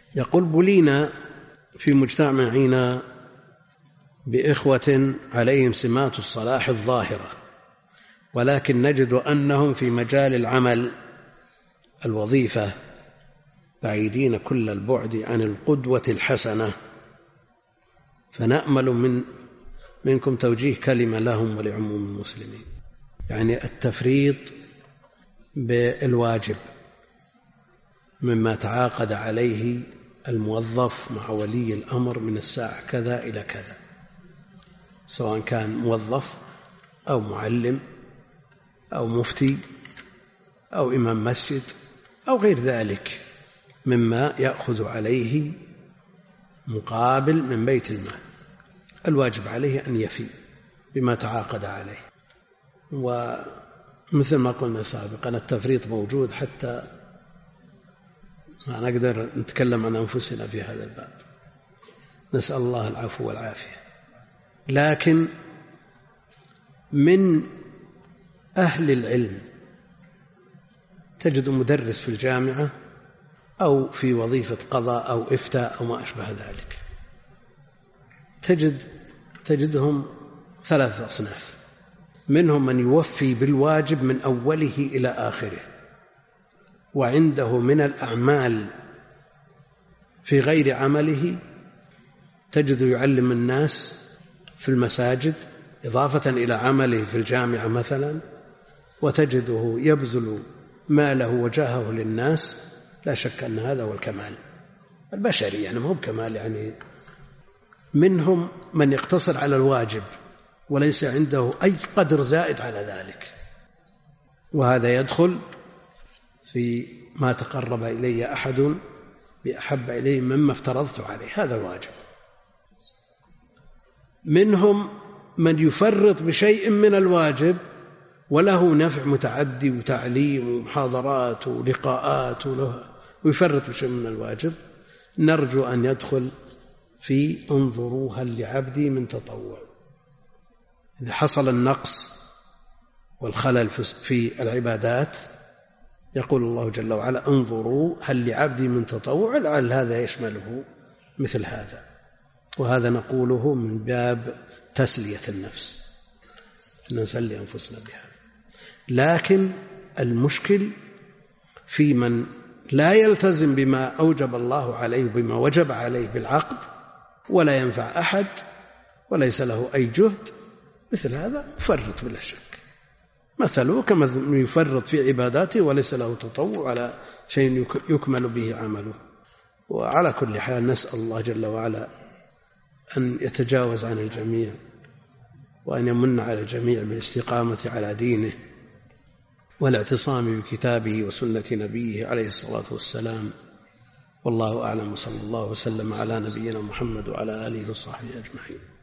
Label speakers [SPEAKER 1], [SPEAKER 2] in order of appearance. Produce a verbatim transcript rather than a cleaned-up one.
[SPEAKER 1] يقول: بلينا في مجتمعنا بإخوة عليهم سمات الصلاح الظاهرة، ولكن نجد أنهم في مجال العمل الوظيفة بعيدين كل البعد عن القدوة الحسنة، فنأمل من منكم توجيه كلمة لهم ولعموم المسلمين. يعني التفريط بالواجب مما تعاقد عليه الموظف مع ولي الأمر من الساعة كذا إلى كذا، سواء كان موظف أو معلم أو مفتي أو إمام مسجد أو غير ذلك مما يأخذ عليه مقابل من بيت المال، الواجب عليه أن يفي بما تعاقد عليه. ومثل ما قلنا سابقا التفريط موجود حتى ما نقدر نتكلم عن أنفسنا في هذا الباب، نسأل الله العفو والعافية. لكن من أهل العلم تجد مدرس في الجامعة أو في وظيفة قضاء أو إفتاء أو ما أشبه ذلك، تجد تجدهم ثلاثة أصناف: منهم من يوفي بالواجب من أوله إلى آخره، وعنده من الأعمال في غير عمله تجد يعلم الناس في المساجد إضافة إلى عمله في الجامعة مثلا، وتجده يبذل ماله وجاهه للناس. لا شك أن هذا هو الكمال البشري، يعني مو بكمال. يعني منهم من يقتصر على الواجب وليس عنده أي قدر زائد على ذلك، وهذا يدخل في ما تقرب إلي أحد بأحب إليه مما افترضت عليه، هذا واجب. منهم من يفرط بشيء من الواجب وله نفع متعدي وتعليم ومحاضرات ولقاءات ويفرط بشيء من الواجب، نرجو أن يدخل في انظروا هل لعبدي من تطوع. إذا حصل النقص والخلل في العبادات يقول الله جل وعلا: انظروا هل لعبدي من تطوع، لعل هذا يشمله مثل هذا. وهذا نقوله من باب تسلية النفس، نسلي أنفسنا بها. لكن المشكل في من لا يلتزم بما أوجب الله عليه بما وجب عليه بالعقد ولا ينفع أحد وليس له أي جهد، مثل هذا يفرط بلا شك. مثله كما يفرط في عباداته وليس له تطوع على شيء يكمل به عمله. وعلى كل حال نسأل الله جل وعلا أن يتجاوز عن الجميع وأن يمن على الجميع بالاستقامة على دينه والاعتصام بكتابه وسنة نبيه عليه الصلاة والسلام. والله أعلم، صلى الله وسلم على نبينا محمد وعلى آله وصحبه أجمعين.